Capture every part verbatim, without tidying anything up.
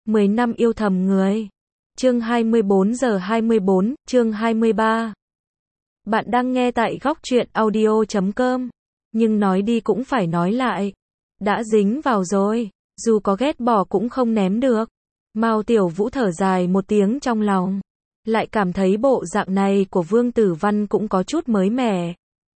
mười năm yêu thầm người. Chương hai mươi bốn giờ hai mươi bốn, chương hai mươi ba. Bạn đang nghe tại góc truyện audio chấm com. Nhưng nói đi cũng phải nói lại. Đã dính vào rồi, dù có ghét bỏ cũng không ném được. Mao Tiểu Vũ thở dài một tiếng trong lòng. Lại cảm thấy bộ dạng này của Vương Tử Văn cũng có chút mới mẻ.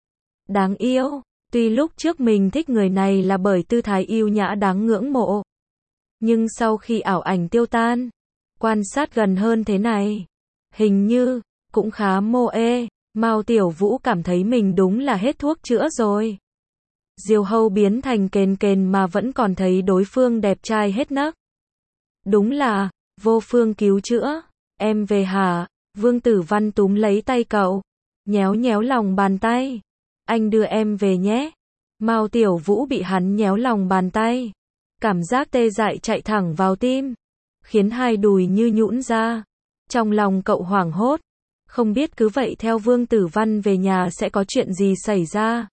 Đáng yêu, tuy lúc trước mình thích người này là bởi tư thái yêu nhã đáng ngưỡng mộ. Nhưng sau khi ảo ảnh tiêu tan, quan sát gần hơn thế này, hình như, cũng khá mô ê. Mao Tiểu Vũ cảm thấy mình đúng là hết thuốc chữa rồi. Diều hâu biến thành kền kền mà vẫn còn thấy đối phương đẹp trai hết nấc. Đúng là, vô phương cứu chữa. Em về hả? Vương Tử Văn túm lấy tay cậu, nhéo nhéo lòng bàn tay. Anh đưa em về nhé. Mao Tiểu Vũ bị hắn nhéo lòng bàn tay. Cảm giác tê dại chạy thẳng vào tim, khiến hai đùi như nhũn ra. Trong lòng cậu hoảng hốt, không biết cứ vậy theo Vương Tử Văn về nhà sẽ có chuyện gì xảy ra.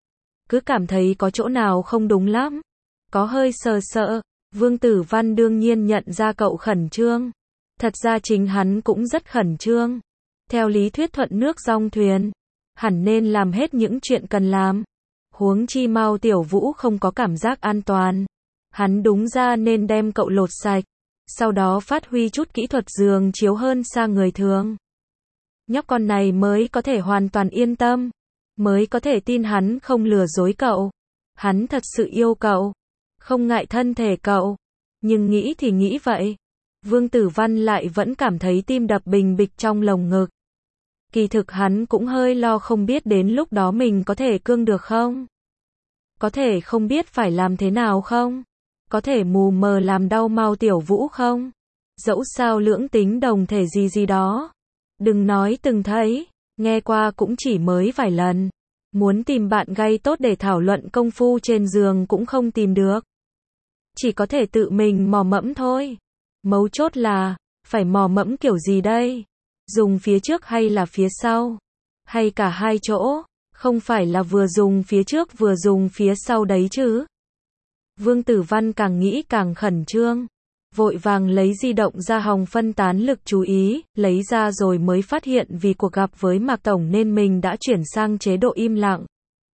Cứ cảm thấy có chỗ nào không đúng lắm, có hơi sợ sợ. Vương Tử Văn đương nhiên nhận ra cậu khẩn trương. Thật ra chính hắn cũng rất khẩn trương. Theo lý thuyết thuận nước dong thuyền, hẳn nên làm hết những chuyện cần làm. Huống chi Mao Tiểu Vũ không có cảm giác an toàn. Hắn đúng ra nên đem cậu lột sạch, sau đó phát huy chút kỹ thuật giường chiếu hơn xa người thường. Nhóc con này mới có thể hoàn toàn yên tâm, mới có thể tin hắn không lừa dối cậu. Hắn thật sự yêu cậu, không ngại thân thể cậu. Nhưng nghĩ thì nghĩ vậy, Vương Tử Văn lại vẫn cảm thấy tim đập bình bịch trong lồng ngực. Kỳ thực hắn cũng hơi lo không biết đến lúc đó mình có thể cương được không? Có thể không biết phải làm thế nào không? Có thể mù mờ làm đau Mao Tiểu Vũ không? Dẫu sao lưỡng tính đồng thể gì gì đó. Đừng nói từng thấy, nghe qua cũng chỉ mới vài lần. Muốn tìm bạn gay tốt để thảo luận công phu trên giường cũng không tìm được. Chỉ có thể tự mình mò mẫm thôi. Mấu chốt là, phải mò mẫm kiểu gì đây? Dùng phía trước hay là phía sau? Hay cả hai chỗ? Không phải là vừa dùng phía trước vừa dùng phía sau đấy chứ? Vương Tử Văn càng nghĩ càng khẩn trương. Vội vàng lấy di động ra hòng phân tán lực chú ý, lấy ra rồi mới phát hiện vì cuộc gặp với Mạc Tổng nên mình đã chuyển sang chế độ im lặng.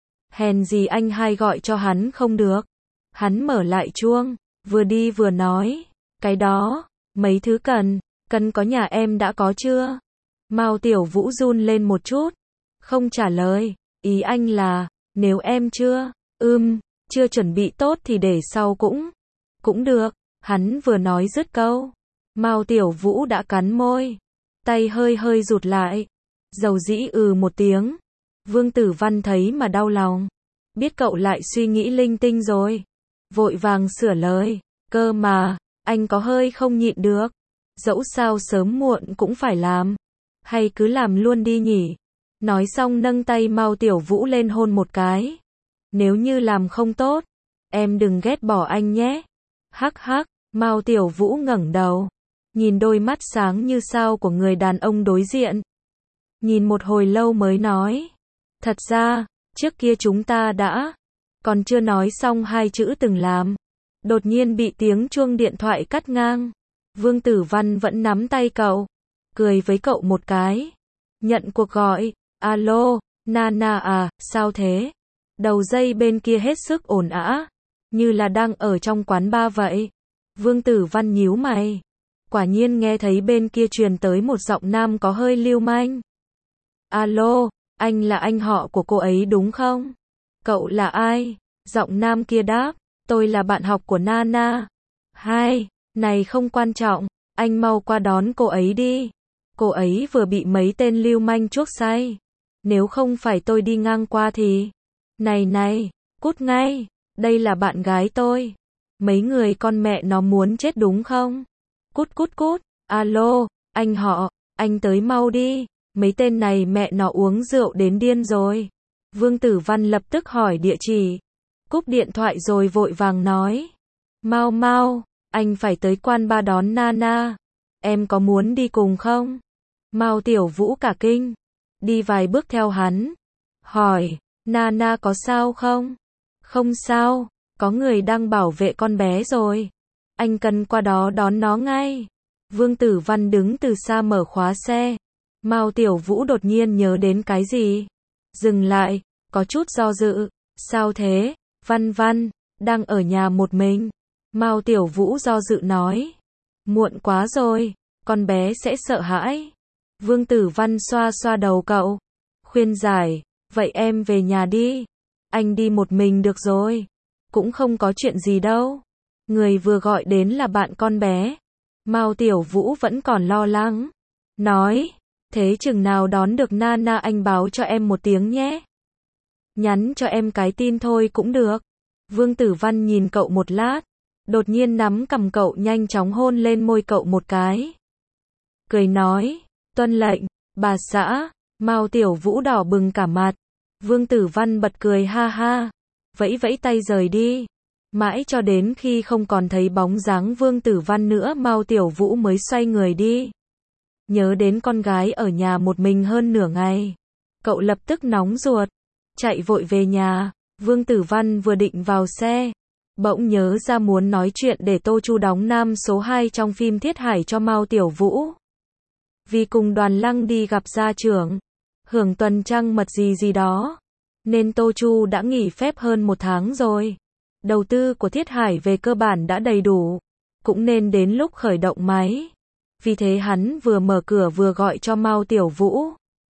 Hèn gì anh hai gọi cho hắn không được. Hắn mở lại chuông, vừa đi vừa nói, cái đó, mấy thứ cần, cần có nhà em đã có chưa? Mao Tiểu Vũ run lên một chút, không trả lời, ý anh là, nếu em chưa, ưm, chưa chuẩn bị tốt thì để sau cũng, cũng được. Hắn vừa nói dứt câu, Mao Tiểu Vũ đã cắn môi, tay hơi hơi rụt lại, dầu dĩ ừ một tiếng. Vương Tử Văn thấy mà đau lòng, biết cậu lại suy nghĩ linh tinh rồi, vội vàng sửa lời, cơ mà, anh có hơi không nhịn được, dẫu sao sớm muộn cũng phải làm, hay cứ làm luôn đi nhỉ. Nói xong nâng tay Mao Tiểu Vũ lên hôn một cái. Nếu như làm không tốt, em đừng ghét bỏ anh nhé. Hắc hắc. Mao Tiểu Vũ ngẩng đầu, nhìn đôi mắt sáng như sao của người đàn ông đối diện. Nhìn một hồi lâu mới nói, thật ra, trước kia chúng ta đã, còn chưa nói xong hai chữ từng làm. Đột nhiên bị tiếng chuông điện thoại cắt ngang. Vương Tử Văn vẫn nắm tay cậu, cười với cậu một cái. Nhận cuộc gọi, alo, Nana à, sao thế? Đầu dây bên kia hết sức ồn ào, như là đang ở trong quán bar vậy. Vương Tử Văn nhíu mày, quả nhiên nghe thấy bên kia truyền tới một giọng nam có hơi lưu manh. Alo, anh là anh họ của cô ấy đúng không? Cậu là ai? Giọng nam kia đáp, tôi là bạn học của Nana. Hai, này không quan trọng, anh mau qua đón cô ấy đi. Cô ấy vừa bị mấy tên lưu manh chuốc say. Nếu không phải tôi đi ngang qua thì... Này này, cút ngay, đây là bạn gái tôi. Mấy người con mẹ nó muốn chết đúng không? Cút cút cút, alo, anh họ, anh tới mau đi, mấy tên này mẹ nó uống rượu đến điên rồi. Vương Tử Văn lập tức hỏi địa chỉ, cúp điện thoại rồi vội vàng nói, mau mau, anh phải tới quán bar đón Nana, em có muốn đi cùng không? Mao Tiểu Vũ cả kinh, đi vài bước theo hắn, hỏi, Nana có sao không? Không sao. Có người đang bảo vệ con bé rồi. anh cần qua đó đón nó ngay. Vương Tử Văn đứng từ xa mở khóa xe. Mao Tiểu Vũ đột nhiên nhớ đến cái gì. Dừng lại, có chút do dự. Sao thế, Văn Văn, đang ở nhà một mình. Mao Tiểu Vũ do dự nói. Muộn quá rồi, con bé sẽ sợ hãi. Vương Tử Văn xoa xoa đầu cậu. Khuyên giải, vậy em về nhà đi. Anh đi một mình được rồi. Cũng không có chuyện gì đâu. Người vừa gọi đến là bạn con bé. Mao Tiểu Vũ vẫn còn lo lắng. Nói, thế chừng nào đón được Nana anh báo cho em một tiếng nhé. Nhắn cho em cái tin thôi cũng được. Vương Tử Văn nhìn cậu một lát. Đột nhiên nắm cầm cậu nhanh chóng hôn lên môi cậu một cái. Cười nói, tuân lệnh, bà xã. Mao Tiểu Vũ đỏ bừng cả mặt. Vương Tử Văn bật cười ha ha. Vẫy vẫy tay rời đi. Mãi cho đến khi không còn thấy bóng dáng Vương Tử Văn nữa Mao Tiểu Vũ mới xoay người đi. Nhớ đến con gái ở nhà một mình hơn nửa ngày. Cậu lập tức nóng ruột. Chạy vội về nhà. Vương Tử Văn vừa định vào xe. Bỗng nhớ ra muốn nói chuyện để Tô Chu đóng nam số hai trong phim Thiết Hải cho Mao Tiểu Vũ. Vì cùng Đoàn Lăng đi gặp gia trưởng. Hưởng tuần trăng mật gì gì đó. Nên Tô Chu đã nghỉ phép hơn một tháng rồi. Đầu tư của Thiết Hải về cơ bản đã đầy đủ. Cũng nên đến lúc khởi động máy. Vì thế hắn vừa mở cửa vừa gọi cho Mao Tiểu Vũ.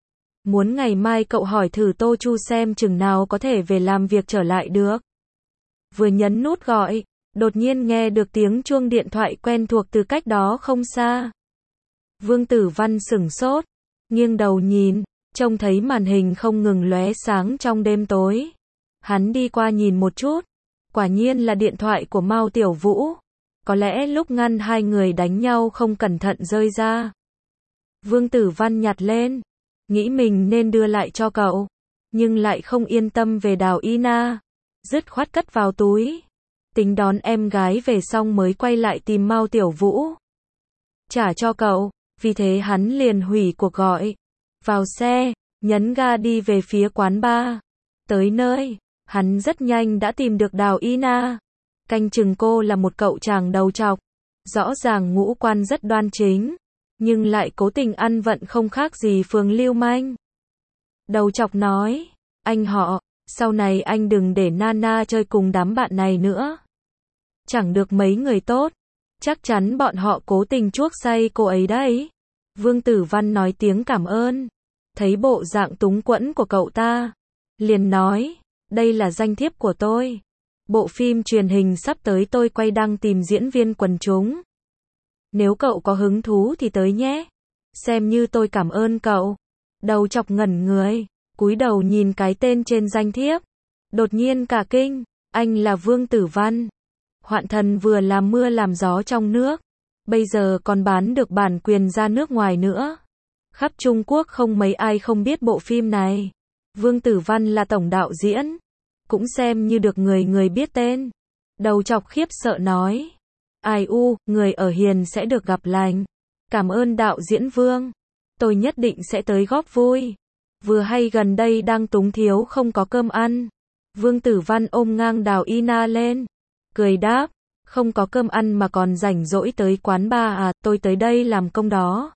Muốn ngày mai cậu hỏi thử Tô Chu xem chừng nào có thể về làm việc trở lại được. Vừa nhấn nút gọi, đột nhiên nghe được tiếng chuông điện thoại quen thuộc từ cách đó không xa. Vương Tử Văn sửng sốt, nghiêng đầu nhìn, trông thấy màn hình không ngừng lóe sáng trong đêm tối. Hắn đi qua nhìn một chút, quả nhiên là điện thoại của Mao Tiểu Vũ. Có lẽ lúc ngăn hai người đánh nhau không cẩn thận rơi ra. Vương Tử Văn nhặt lên, nghĩ mình nên đưa lại cho cậu, nhưng lại không yên tâm về Đào Y Na, dứt khoát cất vào túi. Tính đón em gái về xong mới quay lại tìm Mao Tiểu Vũ. Trả cho cậu, vì thế hắn liền hủy cuộc gọi. Vào xe, nhấn ga đi về phía quán bar. Tới nơi, hắn rất nhanh đã tìm được Đào Y Na. Canh chừng cô là một cậu chàng đầu trọc, rõ ràng ngũ quan rất đoan chính, nhưng lại cố tình ăn vận không khác gì phường lưu manh. Đầu trọc nói, anh họ, sau này anh đừng để Nana chơi cùng đám bạn này nữa. Chẳng được mấy người tốt, chắc chắn bọn họ cố tình chuốc say cô ấy đấy. Vương Tử Văn nói tiếng cảm ơn, thấy bộ dạng túng quẫn của cậu ta, liền nói, đây là danh thiếp của tôi. Bộ phim truyền hình sắp tới tôi quay đang tìm diễn viên quần chúng. Nếu cậu có hứng thú thì tới nhé. Xem như tôi cảm ơn cậu. Đầu chọc ngẩn người, cúi đầu nhìn cái tên trên danh thiếp. Đột nhiên cả kinh, anh là Vương Tử Văn. Hoạn thần vừa làm mưa làm gió trong nước. Bây giờ còn bán được bản quyền ra nước ngoài nữa. Khắp Trung Quốc không mấy ai không biết bộ phim này. Vương Tử Văn là tổng đạo diễn. Cũng xem như được người người biết tên. Đầu chọc khiếp sợ nói. Ai u, người ở hiền sẽ được gặp lành. Cảm ơn đạo diễn Vương. Tôi nhất định sẽ tới góp vui. Vừa hay gần đây đang túng thiếu không có cơm ăn. Vương Tử Văn ôm ngang Đào Y Na lên. Cười đáp. Không có cơm ăn mà còn rảnh rỗi tới quán bar à, tôi tới đây làm công đó.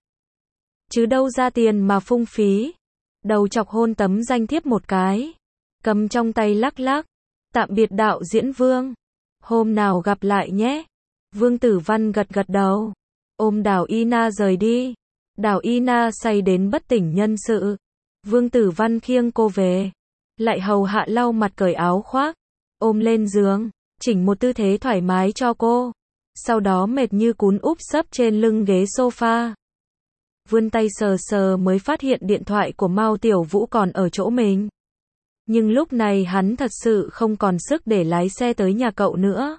Chứ đâu ra tiền mà phung phí. Đầu chọc hôn tấm danh thiếp một cái. Cầm trong tay lắc lắc. Tạm biệt đạo diễn Vương. Hôm nào gặp lại nhé. Vương Tử Văn gật gật đầu. Ôm Đào Y Na rời đi. Đào Y Na say đến bất tỉnh nhân sự. Vương Tử Văn khiêng cô về. Lại hầu hạ lau mặt cởi áo khoác. Ôm lên giường. Chỉnh một tư thế thoải mái cho cô. Sau đó mệt như cún úp sấp trên lưng ghế sofa. Vươn tay sờ sờ mới phát hiện điện thoại của Mao Tiểu Vũ còn ở chỗ mình. Nhưng lúc này hắn thật sự không còn sức để lái xe tới nhà cậu nữa.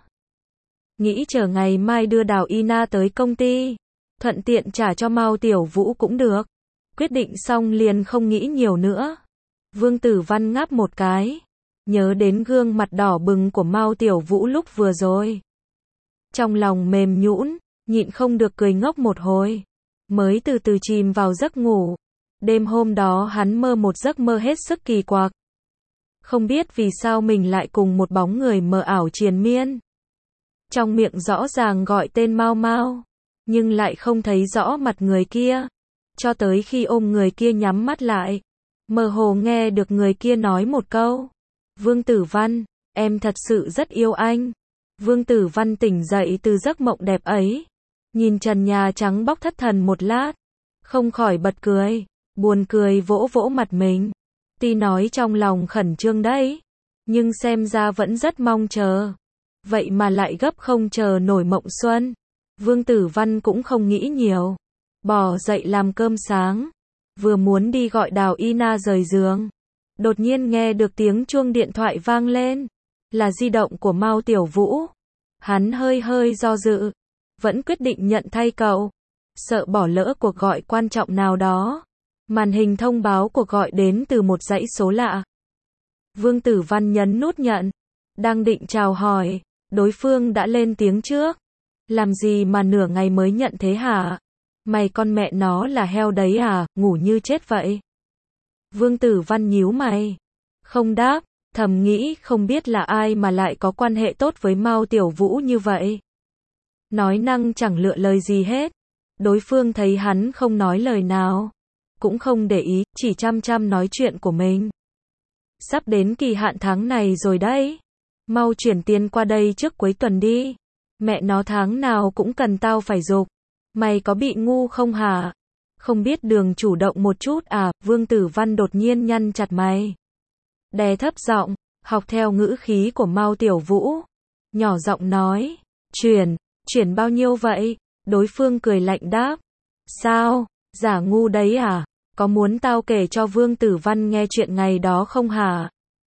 Nghĩ chờ ngày mai đưa Đào Y Na tới công ty. Thuận tiện trả cho Mao Tiểu Vũ cũng được. Quyết định xong liền không nghĩ nhiều nữa. Vương Tử Văn ngáp một cái. Nhớ đến gương mặt đỏ bừng của Mao Tiểu Vũ lúc vừa rồi. Trong lòng mềm nhũn, nhịn không được cười ngốc một hồi. Mới từ từ chìm vào giấc ngủ. Đêm hôm đó hắn mơ một giấc mơ hết sức kỳ quặc. Không biết vì sao mình lại cùng một bóng người mờ ảo triền miên. trong miệng rõ ràng gọi tên Mao Mao, nhưng lại không thấy rõ mặt người kia, cho tới khi ôm người kia nhắm mắt lại, mơ hồ nghe được người kia nói một câu, Vương Tử Văn, em thật sự rất yêu anh. Vương Tử Văn tỉnh dậy từ giấc mộng đẹp ấy, nhìn trần nhà trắng bóc thất thần một lát, không khỏi bật cười, buồn cười vỗ vỗ mặt mình. Tuy nói trong lòng khẩn trương đấy, nhưng xem ra vẫn rất mong chờ. Vậy mà lại gấp không chờ nổi mộng xuân. Vương Tử Văn cũng không nghĩ nhiều, bỏ dậy làm cơm sáng, vừa muốn đi gọi Đào Y Na rời giường, đột nhiên nghe được tiếng chuông điện thoại vang lên, là di động của Mao Tiểu Vũ. Hắn hơi hơi do dự, vẫn quyết định nhận thay cậu, sợ bỏ lỡ cuộc gọi quan trọng nào đó. Màn hình thông báo cuộc gọi đến từ một dãy số lạ. Vương Tử Văn nhấn nút nhận, đang định chào hỏi, đối phương đã lên tiếng trước. Làm gì mà nửa ngày mới nhận thế hả? Mày con mẹ nó là heo đấy à, ngủ như chết vậy. Vương Tử Văn nhíu mày, không đáp, thầm nghĩ không biết là ai mà lại có quan hệ tốt với Mao Tiểu Vũ như vậy. Nói năng chẳng lựa lời gì hết. Đối phương thấy hắn không nói lời nào, cũng không để ý, chỉ chăm chăm nói chuyện của mình. Sắp đến kỳ hạn tháng này rồi đấy. Mau chuyển tiền qua đây trước cuối tuần đi. Mẹ nó tháng nào cũng cần tao phải giục. Mày có bị ngu không hả? Không biết đường chủ động một chút à? Vương Tử Văn đột nhiên nhăn chặt mày, đè thấp giọng, học theo ngữ khí của Mao Tiểu Vũ, nhỏ giọng nói, chuyển, chuyển bao nhiêu vậy? Đối phương cười lạnh đáp, sao, giả ngu đấy à? Có muốn tao kể cho Vương Tử Văn nghe chuyện ngày đó không hả?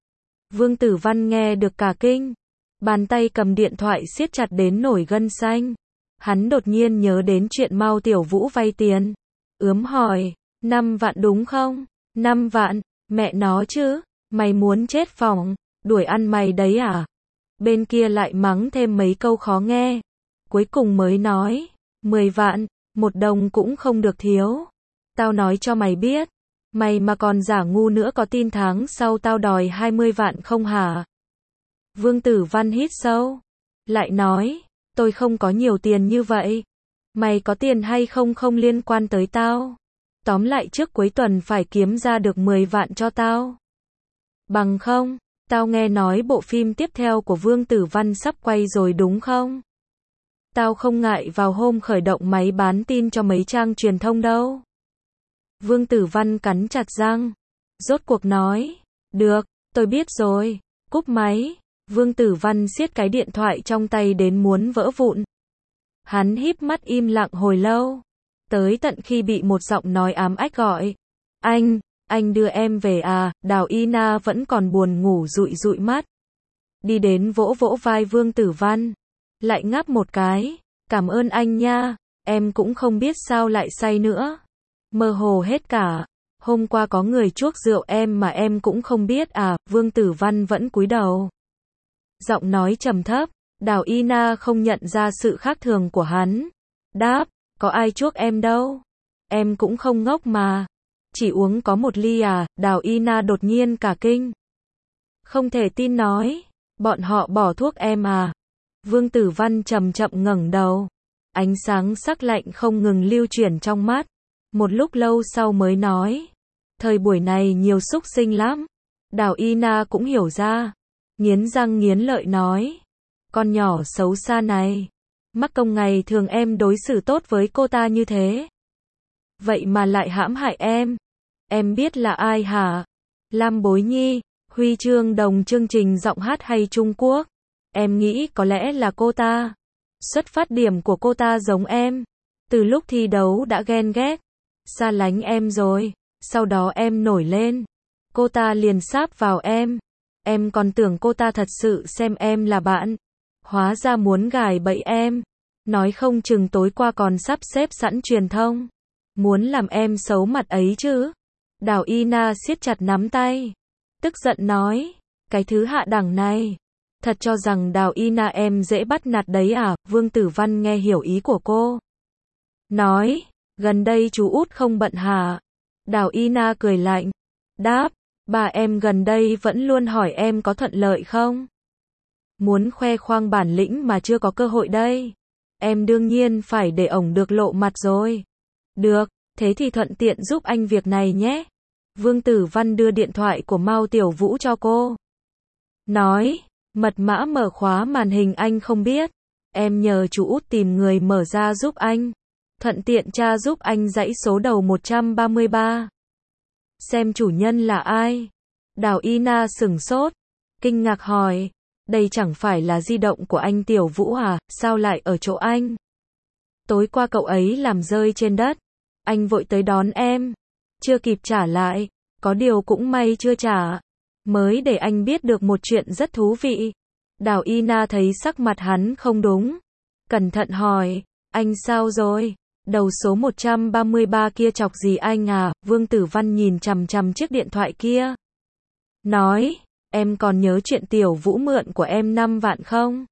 Vương Tử Văn nghe được cả kinh, bàn tay cầm điện thoại siết chặt đến nổi gân xanh. Hắn đột nhiên nhớ đến chuyện Mao Tiểu Vũ vay tiền, ướm hỏi, năm vạn đúng không? Năm vạn, mẹ nó chứ, mày muốn chết phỏng, đuổi ăn mày đấy à? Bên kia lại mắng thêm mấy câu khó nghe, cuối cùng mới nói, mười vạn, một đồng cũng không được thiếu. Tao nói cho mày biết, mày mà còn giả ngu nữa có tin tháng sau tao đòi hai mươi vạn không hả? Vương Tử Văn hít sâu, lại nói, tôi không có nhiều tiền như vậy. Mày có tiền hay không không liên quan tới tao. Tóm lại trước cuối tuần phải kiếm ra được mười vạn cho tao. Bằng không, tao nghe nói bộ phim tiếp theo của Vương Tử Văn sắp quay rồi đúng không? Tao không ngại vào hôm khởi động máy bán tin cho mấy trang truyền thông đâu. Vương Tử Văn cắn chặt răng, rốt cuộc nói, được, tôi biết rồi, cúp máy. Vương Tử Văn siết cái điện thoại trong tay đến muốn vỡ vụn. Hắn híp mắt im lặng hồi lâu, tới tận khi bị một giọng nói ám ách gọi, anh, anh đưa em về à? Đào Y Na vẫn còn buồn ngủ dụi dụi mắt, đi đến vỗ vỗ vai Vương Tử Văn, lại ngáp một cái, cảm ơn anh nha, em cũng không biết sao lại say nữa, mơ hồ hết cả, hôm qua có người chuốc rượu em mà em cũng không biết à? Vương Tử Văn vẫn cúi đầu, giọng nói trầm thấp. Đào Y Na không nhận ra sự khác thường của hắn, đáp, có ai chuốc em đâu, em cũng không ngốc mà, chỉ uống có một ly à? Đào Y Na đột nhiên cả kinh, không thể tin nói, bọn họ bỏ thuốc em à? Vương Tử Văn chậm chậm ngẩng đầu, ánh sáng sắc lạnh không ngừng lưu chuyển trong mắt, một lúc lâu sau mới nói, thời buổi này nhiều xúc sinh lắm. Đào Y Na cũng hiểu ra, nghiến răng nghiến lợi nói, con nhỏ xấu xa này, mắc công ngày thường em đối xử tốt với cô ta như thế, vậy mà lại hãm hại em. Em biết là ai hả? Lam Bối Nhi, huy chương đồng chương trình giọng hát hay Trung Quốc. Em nghĩ có lẽ là cô ta. Xuất phát điểm của cô ta giống em, từ lúc thi đấu đã ghen ghét, xa lánh em rồi, sau đó em nổi lên, cô ta liền sáp vào em. Em còn tưởng cô ta thật sự xem em là bạn, hóa ra muốn gài bẫy em, nói không chừng tối qua còn sắp xếp sẵn truyền thông, muốn làm em xấu mặt ấy chứ. Đào Y Na siết chặt nắm tay, tức giận nói, cái thứ hạ đẳng này, thật cho rằng Đào Y Na em dễ bắt nạt đấy à? Vương Tử Văn nghe hiểu ý của cô, nói, gần đây chú út không bận hả? Đào Y Na cười lạnh, đáp, bà em gần đây vẫn luôn hỏi em có thuận lợi không? muốn khoe khoang bản lĩnh mà chưa có cơ hội đây. Em đương nhiên phải để ổng được lộ mặt rồi. Được, thế thì thuận tiện giúp anh việc này nhé. Vương Tử Văn đưa điện thoại của Mao Tiểu Vũ cho cô. Nói, mật mã mở khóa màn hình anh không biết. Em nhờ chú út tìm người mở ra giúp anh. Thuận tiện tra giúp anh dãy số đầu một trăm ba mươi ba. Xem chủ nhân là ai. Đào Y Na sửng sốt, kinh ngạc hỏi, đây chẳng phải là di động của anh Tiểu Vũ à, sao lại ở chỗ anh? Tối qua cậu ấy làm rơi trên đất, anh vội tới đón em, chưa kịp trả lại, có điều cũng may chưa trả, mới để anh biết được một chuyện rất thú vị. Đào Y Na thấy sắc mặt hắn không đúng, cẩn thận hỏi, anh sao rồi? Đầu số một trăm ba mươi ba kia chọc gì anh à? Vương Tử Văn nhìn chằm chằm chiếc điện thoại kia. Nói, em còn nhớ chuyện Tiểu Vũ mượn của em năm vạn không?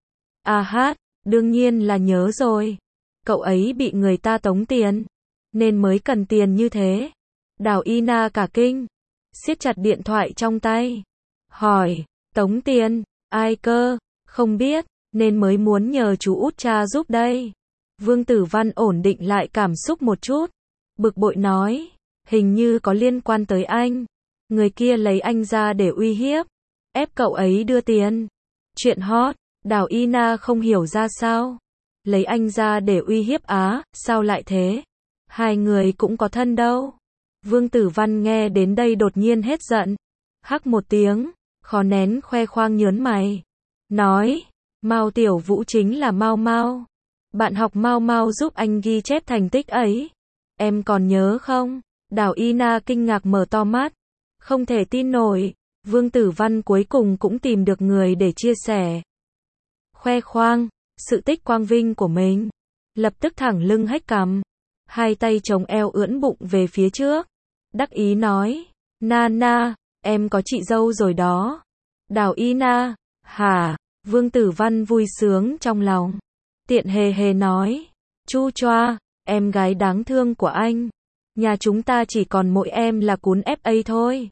À hát, đương nhiên là nhớ rồi. Cậu ấy bị người ta tống tiền, nên mới cần tiền như thế. Đào Y Na cả kinh, siết chặt điện thoại trong tay. Hỏi, tống tiền, ai cơ? Không biết, nên mới muốn nhờ chú út cha giúp đây. Vương Tử Văn ổn định lại cảm xúc một chút, bực bội nói, hình như có liên quan tới anh. Người kia lấy anh ra để uy hiếp, ép cậu ấy đưa tiền. Chuyện hot, Đào Y Na không hiểu ra sao. Lấy anh ra để uy hiếp á, sao lại thế? Hai người cũng có thân đâu. Vương Tử Văn nghe đến đây đột nhiên hết giận. Hắc một tiếng, khó nén khoe khoang nhớn mày. Nói, Mao Tiểu Vũ chính là Mao Mao. Bạn học Mao Mao giúp anh ghi chép thành tích ấy. Em còn nhớ không? Đào Y Na kinh ngạc mở to mắt. Không thể tin nổi, Vương Tử Văn cuối cùng cũng tìm được người để chia sẻ. Khoe khoang, sự tích quang vinh của mình. Lập tức thẳng lưng hếch cằm, hai tay chống eo ưỡn bụng về phía trước. Đắc ý nói, Na Na, em có chị dâu rồi đó. Đào Y Na, hả? Vương Tử Văn vui sướng trong lòng. Tiện hề hề nói, Chu choa, em gái đáng thương của anh. Nhà chúng ta chỉ còn mỗi em là cún ép a thôi.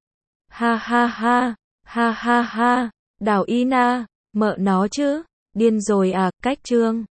Ha ha ha, ha ha ha, Đào Y Na, mợ nó chứ, điên rồi à, cách trương.